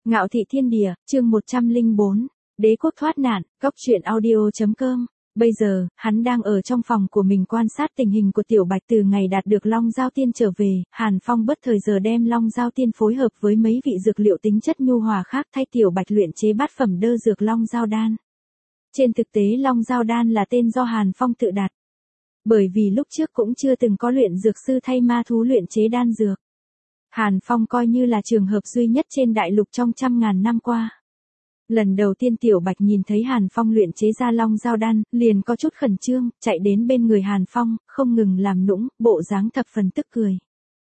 Ngạo thị thiên địa, chương 104, đế quốc thoát nạn, góc truyện audio.com. Bây giờ, hắn đang ở trong phòng của mình quan sát tình hình của Tiểu Bạch từ ngày đạt được Long Giao Tiên trở về, Hàn Phong bất thời giờ đem Long Giao Tiên phối hợp với mấy vị dược liệu tính chất nhu hòa khác thay Tiểu Bạch luyện chế bát phẩm đơ dược Long Giao Đan. Trên thực tế Long Giao Đan là tên do Hàn Phong tự đặt. Bởi vì lúc trước cũng chưa từng có luyện dược sư thay ma thú luyện chế đan dược. Hàn Phong coi như là trường hợp duy nhất trên đại lục trong trăm ngàn năm qua. Lần đầu tiên Tiểu Bạch nhìn thấy Hàn Phong luyện chế ra Long Giao Đan, liền có chút khẩn trương, chạy đến bên người Hàn Phong, không ngừng làm nũng, bộ dáng thập phần tức cười.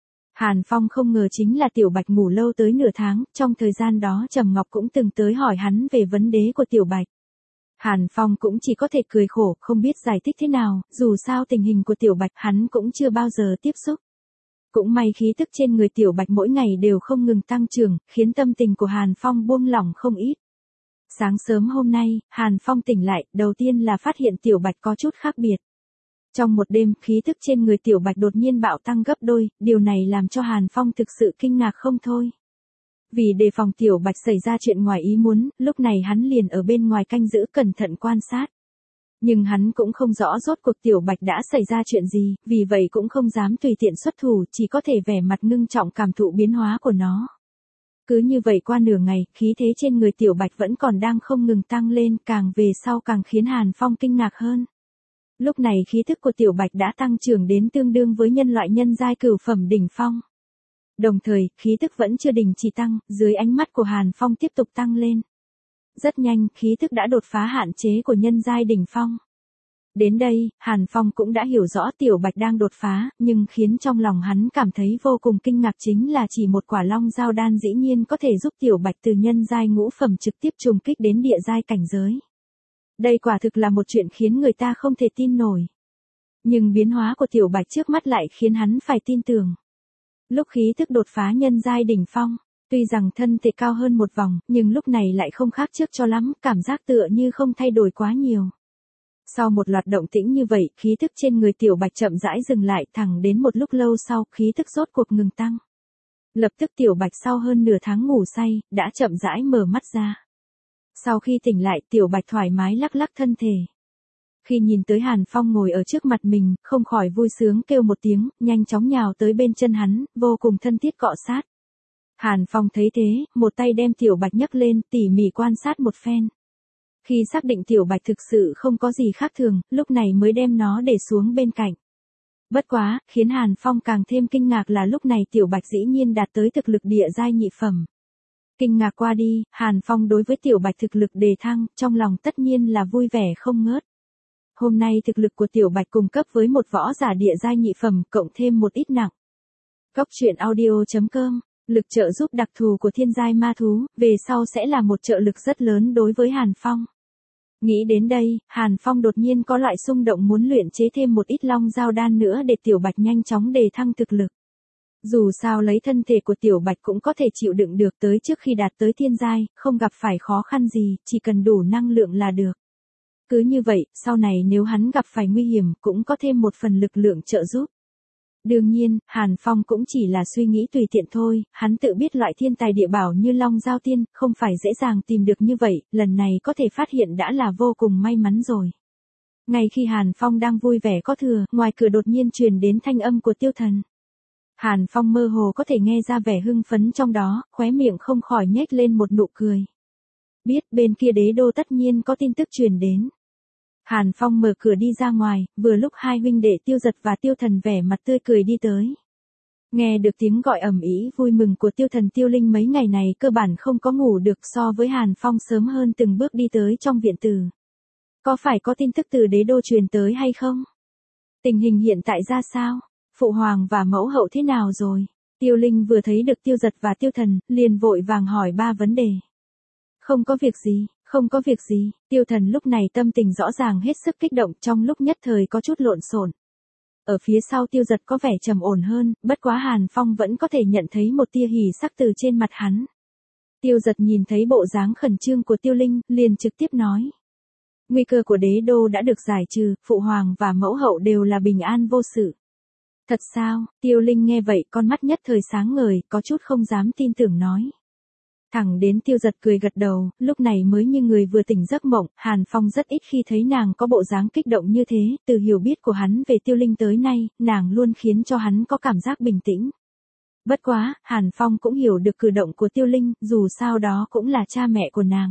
Hàn Phong không ngờ chính là Tiểu Bạch ngủ lâu tới nửa tháng, trong thời gian đó Trầm Ngọc cũng từng tới hỏi hắn về vấn đề của Tiểu Bạch. Hàn Phong cũng chỉ có thể cười khổ, không biết giải thích thế nào, dù sao tình hình của Tiểu Bạch hắn cũng chưa bao giờ tiếp xúc. Cũng may khí tức trên người Tiểu Bạch mỗi ngày đều không ngừng tăng trưởng, khiến tâm tình của Hàn Phong buông lỏng không ít. Sáng sớm hôm nay, Hàn Phong tỉnh lại, đầu tiên là phát hiện Tiểu Bạch có chút khác biệt. Trong một đêm, khí tức trên người Tiểu Bạch đột nhiên bạo tăng gấp đôi, điều này làm cho Hàn Phong thực sự kinh ngạc không thôi. Vì đề phòng Tiểu Bạch xảy ra chuyện ngoài ý muốn, lúc này hắn liền ở bên ngoài canh giữ cẩn thận quan sát. Nhưng hắn cũng không rõ rốt cuộc Tiểu Bạch đã xảy ra chuyện gì, vì vậy cũng không dám tùy tiện xuất thủ, chỉ có thể vẻ mặt ngưng trọng cảm thụ biến hóa của nó. Cứ như vậy qua nửa ngày, khí thế trên người Tiểu Bạch vẫn còn đang không ngừng tăng lên, càng về sau càng khiến Hàn Phong kinh ngạc hơn. Lúc này khí thức của Tiểu Bạch đã tăng trưởng đến tương đương với nhân loại nhân giai cửu phẩm đỉnh phong. Đồng thời, khí thức vẫn chưa đình chỉ tăng, dưới ánh mắt của Hàn Phong tiếp tục tăng lên. Rất nhanh, khí thức đã đột phá hạn chế của nhân giai đỉnh phong. Đến đây, Hàn Phong cũng đã hiểu rõ Tiểu Bạch đang đột phá, nhưng khiến trong lòng hắn cảm thấy vô cùng kinh ngạc chính là chỉ một quả Long Giao Đan dĩ nhiên có thể giúp Tiểu Bạch từ nhân giai ngũ phẩm trực tiếp trùng kích đến địa giai cảnh giới. Đây quả thực là một chuyện khiến người ta không thể tin nổi. Nhưng biến hóa của Tiểu Bạch trước mắt lại khiến hắn phải tin tưởng. Lúc khí thức đột phá nhân giai đỉnh phong, tuy rằng thân thể cao hơn một vòng, nhưng lúc này lại không khác trước cho lắm, cảm giác tựa như không thay đổi quá nhiều. Sau một loạt động tĩnh như vậy, khí thức trên người Tiểu Bạch chậm rãi dừng lại, thẳng đến một lúc lâu sau, khí thức rốt cuộc ngừng tăng. Lập tức Tiểu Bạch sau hơn nửa tháng ngủ say, đã chậm rãi mở mắt ra. Sau khi tỉnh lại, Tiểu Bạch thoải mái lắc lắc thân thể. Khi nhìn tới Hàn Phong ngồi ở trước mặt mình, không khỏi vui sướng kêu một tiếng, nhanh chóng nhào tới bên chân hắn, vô cùng thân thiết cọ sát. Hàn Phong thấy thế, một tay đem Tiểu Bạch nhấc lên, tỉ mỉ quan sát một phen. Khi xác định Tiểu Bạch thực sự không có gì khác thường, lúc này mới đem nó để xuống bên cạnh. Bất quá, khiến Hàn Phong càng thêm kinh ngạc là lúc này Tiểu Bạch dĩ nhiên đạt tới thực lực địa giai nhị phẩm. Kinh ngạc qua đi, Hàn Phong đối với Tiểu Bạch thực lực đề thăng, trong lòng tất nhiên là vui vẻ không ngớt. Hôm nay thực lực của Tiểu Bạch cùng cấp với một võ giả địa giai nhị phẩm, cộng thêm một ít nặng. Góc truyện audio.com. Lực trợ giúp đặc thù của thiên giai ma thú, về sau sẽ là một trợ lực rất lớn đối với Hàn Phong. Nghĩ đến đây, Hàn Phong đột nhiên có loại xung động muốn luyện chế thêm một ít Long Giao Đan nữa để Tiểu Bạch nhanh chóng đề thăng thực lực. Dù sao lấy thân thể của Tiểu Bạch cũng có thể chịu đựng được tới trước khi đạt tới thiên giai, không gặp phải khó khăn gì, chỉ cần đủ năng lượng là được. Cứ như vậy, sau này nếu hắn gặp phải nguy hiểm cũng có thêm một phần lực lượng trợ giúp. Đương nhiên, Hàn Phong cũng chỉ là suy nghĩ tùy tiện thôi, hắn tự biết loại thiên tài địa bảo như Long Giao Tiên, không phải dễ dàng tìm được như vậy, lần này có thể phát hiện đã là vô cùng may mắn rồi. Ngay khi Hàn Phong đang vui vẻ có thừa, ngoài cửa đột nhiên truyền đến thanh âm của Tiêu Thần. Hàn Phong mơ hồ có thể nghe ra vẻ hưng phấn trong đó, khóe miệng không khỏi nhếch lên một nụ cười. Biết bên kia đế đô tất nhiên có tin tức truyền đến. Hàn Phong mở cửa đi ra ngoài, vừa lúc hai huynh đệ Tiêu Giật và Tiêu Thần vẻ mặt tươi cười đi tới. Nghe được tiếng gọi ầm ĩ vui mừng của Tiêu Thần Tiêu Linh mấy ngày này cơ bản không có ngủ được so với Hàn Phong sớm hơn từng bước đi tới trong viện tử. Có phải có tin tức từ đế đô truyền tới hay không? Tình hình hiện tại ra sao? Phụ hoàng và mẫu hậu thế nào rồi? Tiêu Linh vừa thấy được Tiêu Giật và Tiêu Thần, liền vội vàng hỏi ba vấn đề. Không có việc gì. Không có việc gì, Tiêu Thần lúc này tâm tình rõ ràng hết sức kích động, trong lúc nhất thời có chút lộn xộn. Ở phía sau Tiêu Giật có vẻ trầm ổn hơn, bất quá Hàn Phong vẫn có thể nhận thấy một tia hỉ sắc từ trên mặt hắn. Tiêu Giật nhìn thấy bộ dáng khẩn trương của Tiêu Linh, liền trực tiếp nói. Nguy cơ của đế đô đã được giải trừ, phụ hoàng và mẫu hậu đều là bình an vô sự. Thật sao? Tiêu Linh nghe vậy con mắt nhất thời sáng ngời, có chút không dám tin tưởng nói. Thẳng đến Tiêu Giật cười gật đầu, lúc này mới như người vừa tỉnh giấc mộng, Hàn Phong rất ít khi thấy nàng có bộ dáng kích động như thế, từ hiểu biết của hắn về Tiêu Linh tới nay, nàng luôn khiến cho hắn có cảm giác bình tĩnh. Bất quá, Hàn Phong cũng hiểu được cử động của Tiêu Linh, dù sao đó cũng là cha mẹ của nàng.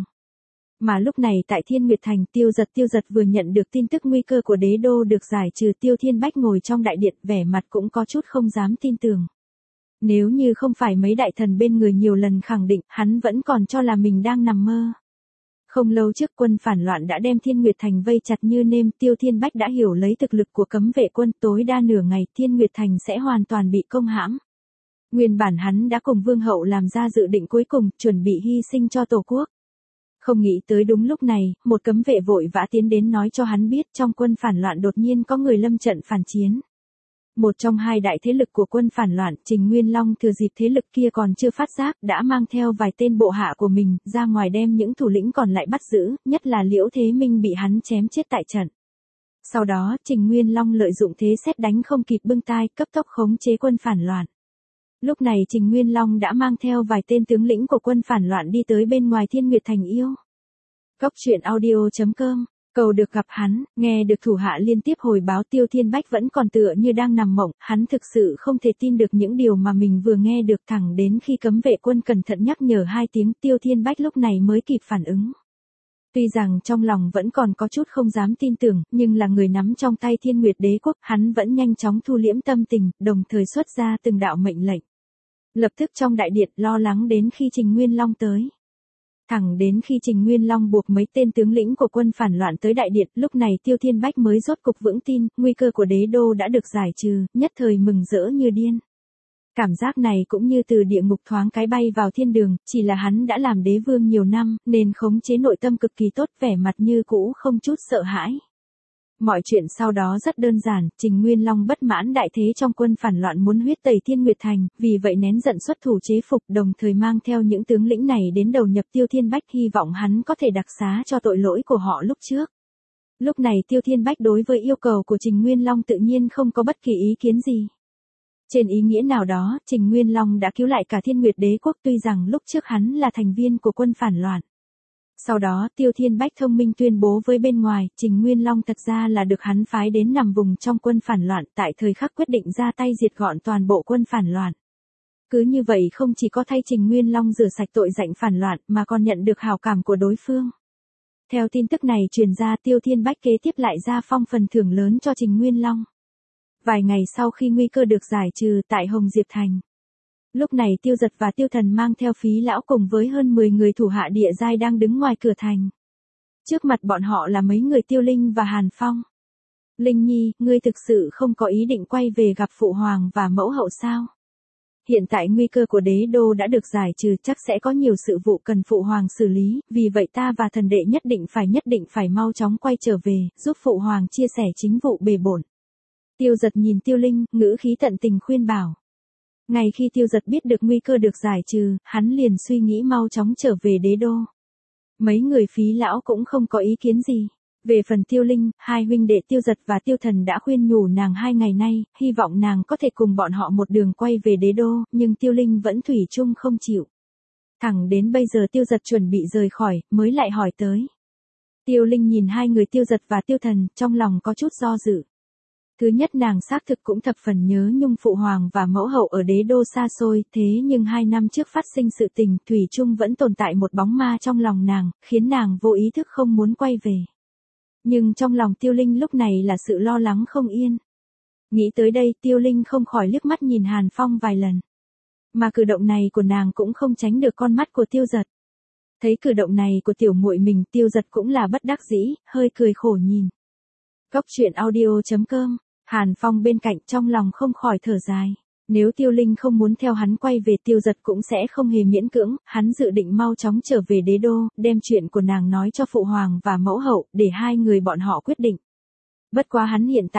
Mà lúc này tại Thiên Nguyệt Thành, Tiêu Giật vừa nhận được tin tức nguy cơ của đế đô được giải trừ. Tiêu Thiên Bách ngồi trong đại điện, vẻ mặt cũng có chút không dám tin tưởng. Nếu như không phải mấy đại thần bên người nhiều lần khẳng định, hắn vẫn còn cho là mình đang nằm mơ. Không lâu trước quân phản loạn đã đem Thiên Nguyệt Thành vây chặt như nêm, Tiêu Thiên Bách đã hiểu lấy thực lực của cấm vệ quân, tối đa nửa ngày Thiên Nguyệt Thành sẽ hoàn toàn bị công hãm. Nguyên bản hắn đã cùng Vương Hậu làm ra dự định cuối cùng, chuẩn bị hy sinh cho Tổ quốc. Không nghĩ tới đúng lúc này, một cấm vệ vội vã tiến đến nói cho hắn biết trong quân phản loạn đột nhiên có người lâm trận phản chiến. Một trong hai đại thế lực của quân phản loạn, Trình Nguyên Long thừa dịp thế lực kia còn chưa phát giác, đã mang theo vài tên bộ hạ của mình, ra ngoài đem những thủ lĩnh còn lại bắt giữ, nhất là Liễu Thế Minh bị hắn chém chết tại trận. Sau đó, Trình Nguyên Long lợi dụng thế sét đánh không kịp bưng tai, cấp tốc khống chế quân phản loạn. Lúc này Trình Nguyên Long đã mang theo vài tên tướng lĩnh của quân phản loạn đi tới bên ngoài Thiên Nguyệt Thành yêu. Góc truyện audio.com, cầu được gặp hắn, nghe được thủ hạ liên tiếp hồi báo Tiêu Thiên Bách vẫn còn tựa như đang nằm mộng, hắn thực sự không thể tin được những điều mà mình vừa nghe được, thẳng đến khi cấm vệ quân cẩn thận nhắc nhở 2 tiếng, Tiêu Thiên Bách lúc này mới kịp phản ứng. Tuy rằng trong lòng vẫn còn có chút không dám tin tưởng, nhưng là người nắm trong tay Thiên Nguyệt Đế quốc, hắn vẫn nhanh chóng thu liễm tâm tình, đồng thời xuất ra từng đạo mệnh lệnh. Lập tức trong đại điện lo lắng đến khi Trình Nguyên Long tới. Thẳng đến khi Trình Nguyên Long buộc mấy tên tướng lĩnh của quân phản loạn tới đại điện, lúc này Tiêu Thiên Bách mới rốt cục vững tin, nguy cơ của đế đô đã được giải trừ, nhất thời mừng rỡ như điên. Cảm giác này cũng như từ địa ngục thoáng cái bay vào thiên đường, chỉ là hắn đã làm đế vương nhiều năm, nên khống chế nội tâm cực kỳ tốt, vẻ mặt như cũ không chút sợ hãi. Mọi chuyện sau đó rất đơn giản, Trình Nguyên Long bất mãn đại thế trong quân phản loạn muốn huyết tẩy Thiên Nguyệt Thành, vì vậy nén giận xuất thủ chế phục, đồng thời mang theo những tướng lĩnh này đến đầu nhập Tiêu Thiên Bách, hy vọng hắn có thể đặc xá cho tội lỗi của họ lúc trước. Lúc này Tiêu Thiên Bách đối với yêu cầu của Trình Nguyên Long tự nhiên không có bất kỳ ý kiến gì. Trên ý nghĩa nào đó, Trình Nguyên Long đã cứu lại cả Thiên Nguyệt Đế quốc, tuy rằng lúc trước hắn là thành viên của quân phản loạn. Sau đó, Tiêu Thiên Bách thông minh tuyên bố với bên ngoài, Trình Nguyên Long thật ra là được hắn phái đến nằm vùng trong quân phản loạn, tại thời khắc quyết định ra tay diệt gọn toàn bộ quân phản loạn. Cứ như vậy không chỉ có thay Trình Nguyên Long rửa sạch tội danh phản loạn, mà còn nhận được hảo cảm của đối phương. Theo tin tức này truyền ra, Tiêu Thiên Bách kế tiếp lại ra phong phần thưởng lớn cho Trình Nguyên Long. Vài ngày sau khi nguy cơ được giải trừ tại Hồng Diệp Thành. Lúc này Tiêu Giật và Tiêu Thần mang theo Phí Lão cùng với hơn 10 người thủ hạ địa giai đang đứng ngoài cửa thành. Trước mặt bọn họ là mấy người Tiêu Linh và Hàn Phong. Linh Nhi, ngươi thực sự không có ý định quay về gặp Phụ Hoàng và Mẫu Hậu sao? Hiện tại nguy cơ của đế đô đã được giải trừ, chắc sẽ có nhiều sự vụ cần Phụ Hoàng xử lý, vì vậy ta và thần đệ nhất định phải mau chóng quay trở về, giúp Phụ Hoàng chia sẻ chính vụ bề bộn. Tiêu Giật nhìn Tiêu Linh, ngữ khí tận tình khuyên bảo. Ngay khi Tiêu Giật biết được nguy cơ được giải trừ, hắn liền suy nghĩ mau chóng trở về đế đô. Mấy người Phí Lão cũng không có ý kiến gì. Về phần Tiêu Linh, hai huynh đệ Tiêu Giật và Tiêu Thần đã khuyên nhủ nàng 2 ngày nay, hy vọng nàng có thể cùng bọn họ một đường quay về đế đô, nhưng Tiêu Linh vẫn thủy chung không chịu. Thẳng đến bây giờ Tiêu Giật chuẩn bị rời khỏi, mới lại hỏi tới. Tiêu Linh nhìn hai người Tiêu Giật và Tiêu Thần, trong lòng có chút do dự. Thứ nhất, nàng xác thực cũng thập phần nhớ nhung Phụ Hoàng và Mẫu Hậu ở đế đô xa xôi, thế nhưng 2 năm trước phát sinh sự tình, thủy chung vẫn tồn tại một bóng ma trong lòng nàng, khiến nàng vô ý thức không muốn quay về. Nhưng trong lòng Tiêu Linh lúc này là sự lo lắng không yên. Nghĩ tới đây, Tiêu Linh không khỏi liếc mắt nhìn Hàn Phong vài lần. Mà cử động này của nàng cũng không tránh được con mắt của Tiêu Giật. Thấy cử động này của tiểu muội mình, Tiêu Giật cũng là bất đắc dĩ, hơi cười khổ nhìn. Góc truyện audio.com, Hàn Phong bên cạnh trong lòng không khỏi thở dài. Nếu Tiêu Linh không muốn theo hắn quay về, Tiêu Giật cũng sẽ không hề miễn cưỡng, hắn dự định mau chóng trở về đế đô, đem chuyện của nàng nói cho Phụ Hoàng và Mẫu Hậu, để hai người bọn họ quyết định. Bất quá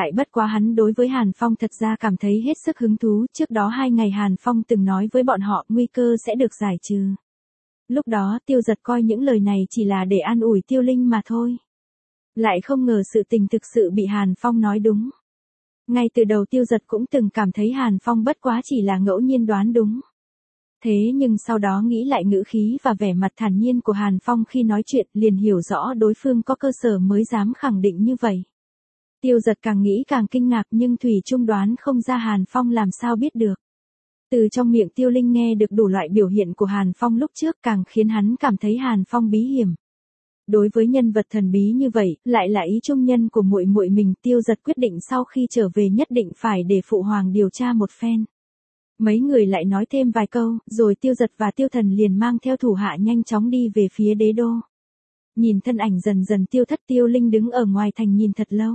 hắn đối với Hàn Phong thật ra cảm thấy hết sức hứng thú, trước đó 2 ngày Hàn Phong từng nói với bọn họ nguy cơ sẽ được giải trừ. Lúc đó Tiêu Giật coi những lời này chỉ là để an ủi Tiêu Linh mà thôi. Lại không ngờ sự tình thực sự bị Hàn Phong nói đúng. Ngay từ đầu Tiêu Giật cũng từng cảm thấy Hàn Phong bất quá chỉ là ngẫu nhiên đoán đúng. Thế nhưng sau đó nghĩ lại ngữ khí và vẻ mặt thản nhiên của Hàn Phong khi nói chuyện, liền hiểu rõ đối phương có cơ sở mới dám khẳng định như vậy. Tiêu Giật càng nghĩ càng kinh ngạc nhưng thủy chung đoán không ra Hàn Phong làm sao biết được. Từ trong miệng Tiêu Linh nghe được đủ loại biểu hiện của Hàn Phong lúc trước càng khiến hắn cảm thấy Hàn Phong bí hiểm. Đối với nhân vật thần bí như vậy, lại là ý trung nhân của muội muội mình, Tiêu Giật quyết định sau khi trở về nhất định phải để phụ hoàng điều tra một phen. Mấy người lại nói thêm vài câu, rồi Tiêu Giật và Tiêu Thần liền mang theo thủ hạ nhanh chóng đi về phía đế đô. Nhìn thân ảnh dần dần tiêu thất, Tiêu Linh đứng ở ngoài thành nhìn thật lâu.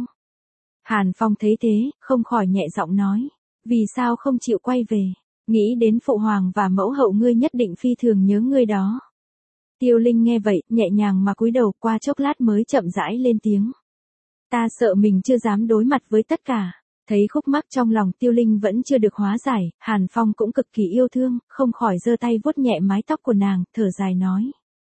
Hàn Phong thấy thế, không khỏi nhẹ giọng nói, vì sao không chịu quay về, nghĩ đến phụ hoàng và mẫu hậu ngươi nhất định phi thường nhớ ngươi đó. Tiêu Linh nghe vậy, nhẹ nhàng mà cúi đầu, qua chốc lát mới chậm rãi lên tiếng. Ta sợ mình chưa dám đối mặt với tất cả. Thấy khúc mắc trong lòng Tiêu Linh vẫn chưa được hóa giải, Hàn Phong cũng cực kỳ yêu thương, không khỏi giơ tay vuốt nhẹ mái tóc của nàng, thở dài nói.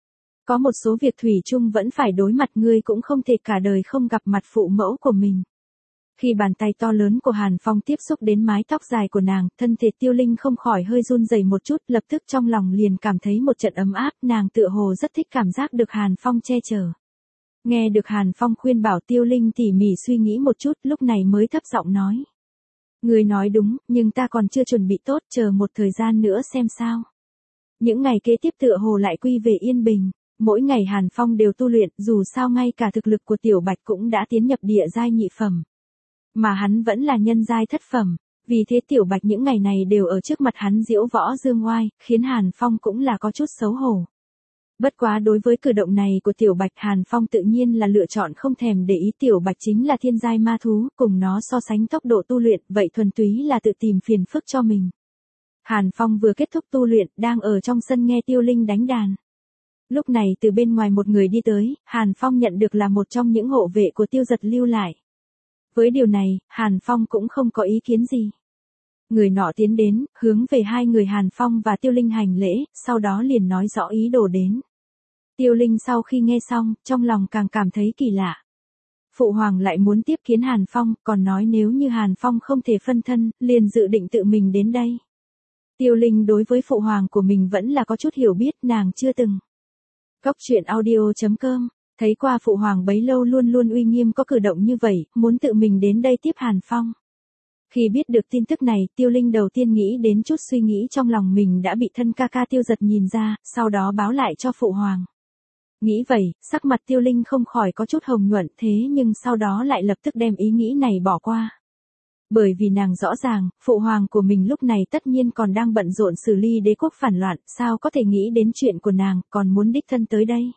Có một số việc thủy chung vẫn phải đối mặt, ngươi cũng không thể cả đời không gặp mặt phụ mẫu của mình. Khi bàn tay to lớn của Hàn Phong tiếp xúc đến mái tóc dài của nàng, thân thể Tiêu Linh không khỏi hơi run rẩy một chút, lập tức trong lòng liền cảm thấy một trận ấm áp, nàng tựa hồ rất thích cảm giác được Hàn Phong che chở. Nghe được Hàn Phong khuyên bảo, Tiêu Linh tỉ mỉ suy nghĩ một chút, lúc này mới thấp giọng nói. Người nói đúng, nhưng ta còn chưa chuẩn bị tốt, chờ một thời gian nữa xem sao. Những ngày kế tiếp tựa hồ lại quy về yên bình. Mỗi ngày Hàn Phong đều tu luyện, dù sao ngay cả thực lực của Tiểu Bạch cũng đã tiến nhập địa giai nhị phẩm. Mà hắn vẫn là nhân giai thất phẩm, vì thế Tiểu Bạch những ngày này đều ở trước mặt hắn diễu võ dương oai, khiến Hàn Phong cũng là có chút xấu hổ. Bất quá đối với cử động này của Tiểu Bạch, Hàn Phong tự nhiên là lựa chọn không thèm để ý. Tiểu Bạch chính là thiên giai ma thú, cùng nó so sánh tốc độ tu luyện, vậy thuần túy là tự tìm phiền phức cho mình. Hàn Phong vừa kết thúc tu luyện, đang ở trong sân nghe Tiêu Linh đánh đàn. Lúc này từ bên ngoài một người đi tới, Hàn Phong nhận được là một trong những hộ vệ của Tiêu Giật lưu lại. Với điều này, Hàn Phong cũng không có ý kiến gì. Người nọ tiến đến, hướng về hai người Hàn Phong và Tiêu Linh hành lễ, sau đó liền nói rõ ý đồ đến. Tiêu Linh sau khi nghe xong, trong lòng càng cảm thấy kỳ lạ. Phụ hoàng lại muốn tiếp kiến Hàn Phong, còn nói nếu như Hàn Phong không thể phân thân, liền dự định tự mình đến đây. Tiêu Linh đối với phụ hoàng của mình vẫn là có chút hiểu biết, nàng chưa từng. Cốc truyện audio.com, thấy qua phụ hoàng bấy lâu luôn luôn uy nghiêm có cử động như vậy, muốn tự mình đến đây tiếp Hàn Phong. Khi biết được tin tức này, Tiêu Linh đầu tiên nghĩ đến chút suy nghĩ trong lòng mình đã bị thân ca ca Tiêu Giật nhìn ra, sau đó báo lại cho phụ hoàng. Nghĩ vậy, sắc mặt Tiêu Linh không khỏi có chút hồng nhuận, thế nhưng sau đó lại lập tức đem ý nghĩ này bỏ qua. Bởi vì nàng rõ ràng, phụ hoàng của mình lúc này tất nhiên còn đang bận rộn xử lý đế quốc phản loạn, sao có thể nghĩ đến chuyện của nàng, còn muốn đích thân tới đây.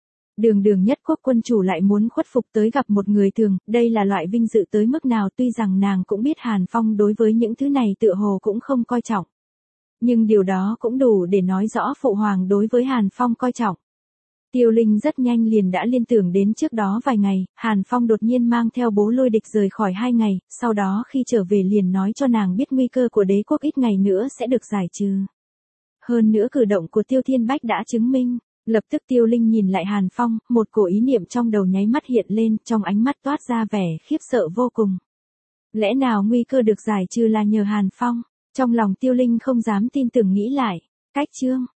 Đường nhất quốc quân chủ lại muốn khuất phục tới gặp một người thường, đây là loại vinh dự tới mức nào. Tuy rằng nàng cũng biết Hàn Phong đối với những thứ này tựa hồ cũng không coi trọng. Nhưng điều đó cũng đủ để nói rõ phụ hoàng đối với Hàn Phong coi trọng. Tiêu Linh rất nhanh liền đã liên tưởng đến trước đó vài ngày, Hàn Phong đột nhiên mang theo Bố Lôi Địch rời khỏi 2 ngày, sau đó khi trở về liền nói cho nàng biết nguy cơ của đế quốc ít ngày nữa sẽ được giải trừ. Hơn nữa cử động của Tiêu Thiên Bách đã chứng minh. Lập tức Tiêu Linh nhìn lại Hàn Phong, một cổ ý niệm trong đầu nháy mắt hiện lên, trong ánh mắt toát ra vẻ khiếp sợ vô cùng. Lẽ nào nguy cơ được giải trừ là nhờ Hàn Phong? Trong lòng Tiêu Linh không dám tin tưởng nghĩ lại. Cách chương